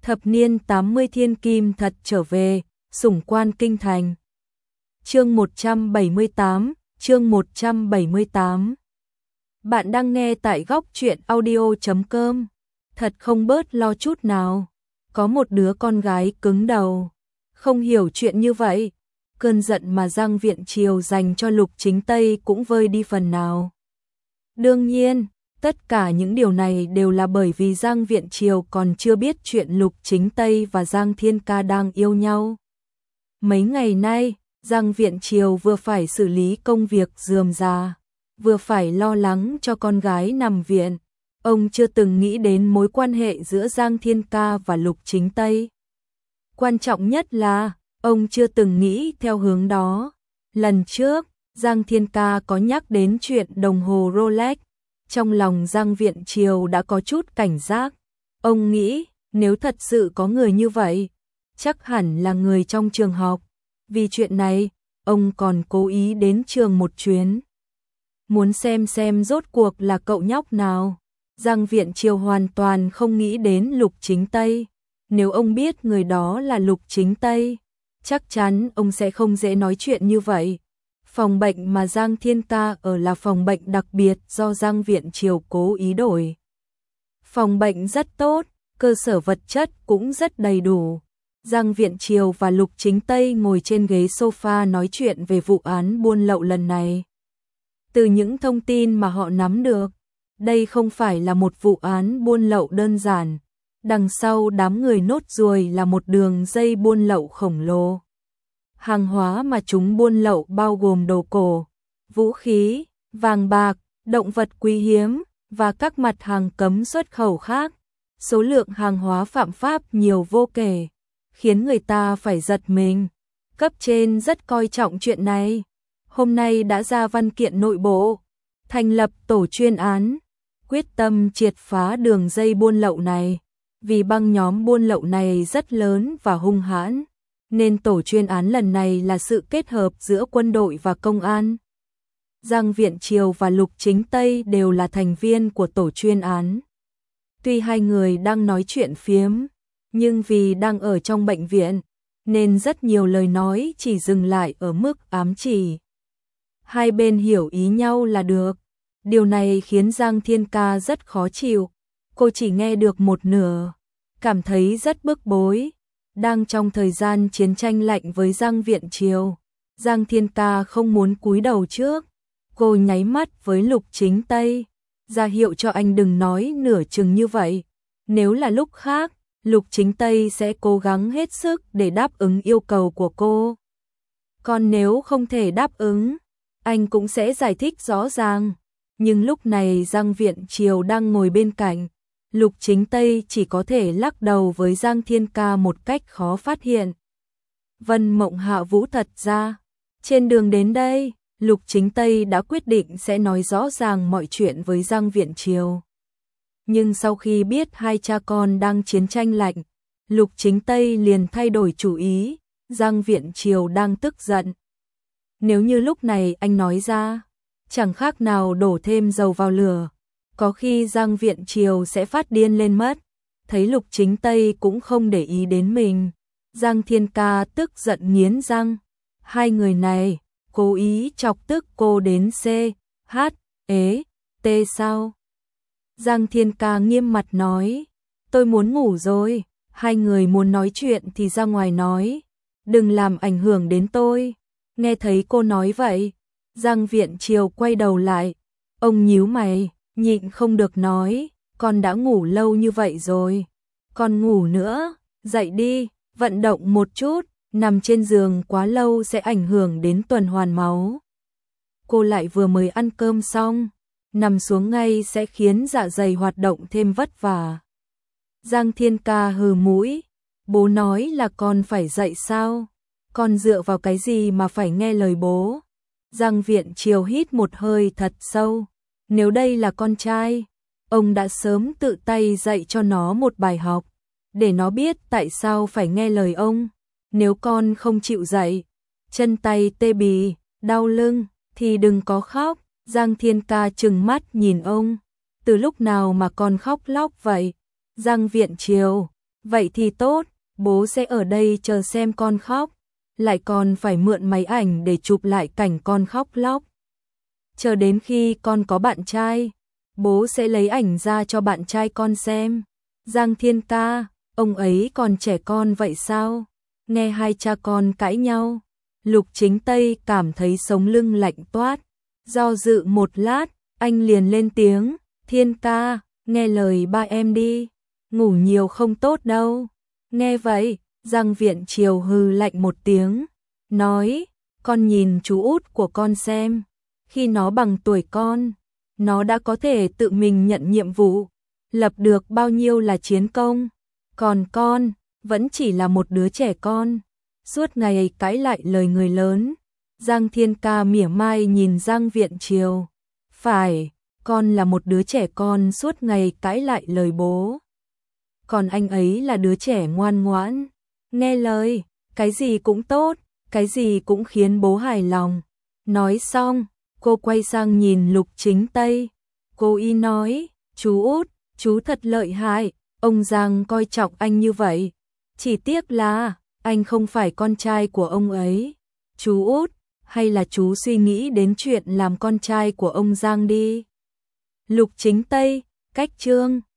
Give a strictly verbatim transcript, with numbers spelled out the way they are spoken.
Thập niên tám mươi thiên kim thật trở về, sủng quan kinh thành. Chương một trăm bảy mươi tám, chương một trăm bảy mươi tám. Bạn đang nghe tại góc truyện audio chấm com. Thật không bớt lo chút nào. Có một đứa con gái cứng đầu, không hiểu chuyện như vậy. Cơn giận mà Giang Viện Triều dành cho Lục Chính Tây cũng vơi đi phần nào. Đương nhiên, tất cả những điều này đều là bởi vì Giang Viện Triều còn chưa biết chuyện Lục Chính Tây và Giang Thiên Ca đang yêu nhau. Mấy ngày nay, Giang Viện Triều vừa phải xử lý công việc rườm rà, vừa phải lo lắng cho con gái nằm viện. Ông chưa từng nghĩ đến mối quan hệ giữa Giang Thiên Ca và Lục Chính Tây. Quan trọng nhất là, ông chưa từng nghĩ theo hướng đó. Lần trước, Giang Thiên Ca có nhắc đến chuyện đồng hồ Rolex. Trong lòng Giang Viện Triều đã có chút cảnh giác. Ông nghĩ, nếu thật sự có người như vậy, chắc hẳn là người trong trường học. Vì chuyện này, ông còn cố ý đến trường một chuyến. Muốn xem xem rốt cuộc là cậu nhóc nào. Giang Viện Triều hoàn toàn không nghĩ đến Lục Chính Tây. Nếu ông biết người đó là Lục Chính Tây, chắc chắn ông sẽ không dễ nói chuyện như vậy. Phòng bệnh mà Giang Thiên Ca ở là phòng bệnh đặc biệt do Giang Viện Triều cố ý đổi. Phòng bệnh rất tốt, cơ sở vật chất cũng rất đầy đủ. Giang Viện Triều và Lục Chính Tây ngồi trên ghế sofa nói chuyện về vụ án buôn lậu lần này. Từ những thông tin mà họ nắm được, đây không phải là một vụ án buôn lậu đơn giản. Đằng sau đám người nốt ruồi là một đường dây buôn lậu khổng lồ. Hàng hóa mà chúng buôn lậu bao gồm đồ cổ, vũ khí, vàng bạc, động vật quý hiếm và các mặt hàng cấm xuất khẩu khác. Số lượng hàng hóa phạm pháp nhiều vô kể, khiến người ta phải giật mình. Cấp trên rất coi trọng chuyện này. Hôm nay đã ra văn kiện nội bộ, thành lập tổ chuyên án, quyết tâm triệt phá đường dây buôn lậu này. Vì băng nhóm buôn lậu này rất lớn và hung hãn, nên tổ chuyên án lần này là sự kết hợp giữa quân đội và công an. Giang Viện Triều và Lục Chính Tây đều là thành viên của tổ chuyên án. Tuy hai người đang nói chuyện phiếm, nhưng vì đang ở trong bệnh viện, nên rất nhiều lời nói chỉ dừng lại ở mức ám chỉ. Hai bên hiểu ý nhau là được. Điều này khiến Giang Thiên Ca rất khó chịu. Cô chỉ nghe được một nửa, cảm thấy rất bức bối. Đang trong thời gian chiến tranh lạnh với Giang Viện Triều, Giang Thiên Ca không muốn cúi đầu trước. Cô nháy mắt với Lục Chính Tây, ra hiệu cho anh đừng nói nửa chừng như vậy. Nếu là lúc khác, Lục Chính Tây sẽ cố gắng hết sức để đáp ứng yêu cầu của cô. Còn nếu không thể đáp ứng, anh cũng sẽ giải thích rõ ràng. Nhưng lúc này Giang Viện Triều đang ngồi bên cạnh, Lục Chính Tây chỉ có thể lắc đầu với Giang Thiên Ca một cách khó phát hiện. Vân Mộng Hạ Vũ thật ra, trên đường đến đây, Lục Chính Tây đã quyết định sẽ nói rõ ràng mọi chuyện với Giang Viện Triều. Nhưng sau khi biết hai cha con đang chiến tranh lạnh, Lục Chính Tây liền thay đổi chủ ý. Giang Viện Triều đang tức giận. Nếu như lúc này anh nói ra, chẳng khác nào đổ thêm dầu vào lửa. Có khi Giang Viện Triều sẽ phát điên lên mất. Thấy Lục Chính Tây cũng không để ý đến mình, Giang Thiên Ca tức giận nghiến răng. Hai người này cố ý chọc tức cô đến C, H, ế, T sao? Giang Thiên Ca nghiêm mặt nói, tôi muốn ngủ rồi. Hai người muốn nói chuyện thì ra ngoài nói, đừng làm ảnh hưởng đến tôi. Nghe thấy cô nói vậy, Giang Viện Triều quay đầu lại. Ông nhíu mày, nhịn không được nói, con đã ngủ lâu như vậy rồi, con ngủ nữa, dậy đi, vận động một chút, nằm trên giường quá lâu sẽ ảnh hưởng đến tuần hoàn máu. Cô lại vừa mới ăn cơm xong, nằm xuống ngay sẽ khiến dạ dày hoạt động thêm vất vả. Giang Thiên Ca hừ mũi, bố nói là con phải dậy sao? Con dựa vào cái gì mà phải nghe lời bố? Giang Viện Triều hít một hơi thật sâu. Nếu đây là con trai, ông đã sớm tự tay dạy cho nó một bài học, để nó biết tại sao phải nghe lời ông. Nếu con không chịu dậy, chân tay tê bì, đau lưng, thì đừng có khóc. Giang Thiên Ca trừng mắt nhìn ông. Từ lúc nào mà con khóc lóc vậy? Giang Viện Triều, Vậy thì tốt, bố sẽ ở đây chờ xem con khóc, lại còn phải mượn máy ảnh để chụp lại cảnh con khóc lóc. Chờ đến khi con có bạn trai, bố sẽ lấy ảnh ra cho bạn trai con xem. Giang Thiên ca, ông ấy còn trẻ con vậy sao? Nghe hai cha con cãi nhau, Lục Chính Tây cảm thấy sống lưng lạnh toát. Do dự một lát, anh liền lên tiếng, Thiên ca, nghe lời ba em đi, ngủ nhiều không tốt đâu. Nghe vậy, Giang Viện Triều hừ lạnh một tiếng, nói, con nhìn chú út của con xem, khi nó bằng tuổi con, nó đã có thể tự mình nhận nhiệm vụ, lập được bao nhiêu là chiến công, còn con, vẫn chỉ là một đứa trẻ con, suốt ngày cãi lại lời người lớn. Giang Thiên ca mỉa mai nhìn Giang Viện Triều, phải, con là một đứa trẻ con suốt ngày cãi lại lời bố. Còn anh ấy là đứa trẻ ngoan ngoãn, nghe lời, cái gì cũng tốt, cái gì cũng khiến bố hài lòng. Nói xong, cô quay sang nhìn Lục Chính Tây, cô y nói, chú út, chú thật lợi hại, ông Giang coi trọng anh như vậy. Chỉ tiếc là, anh không phải con trai của ông ấy. Chú út, hay là chú suy nghĩ đến chuyện làm con trai của ông Giang đi. Lục Chính Tây, cách chương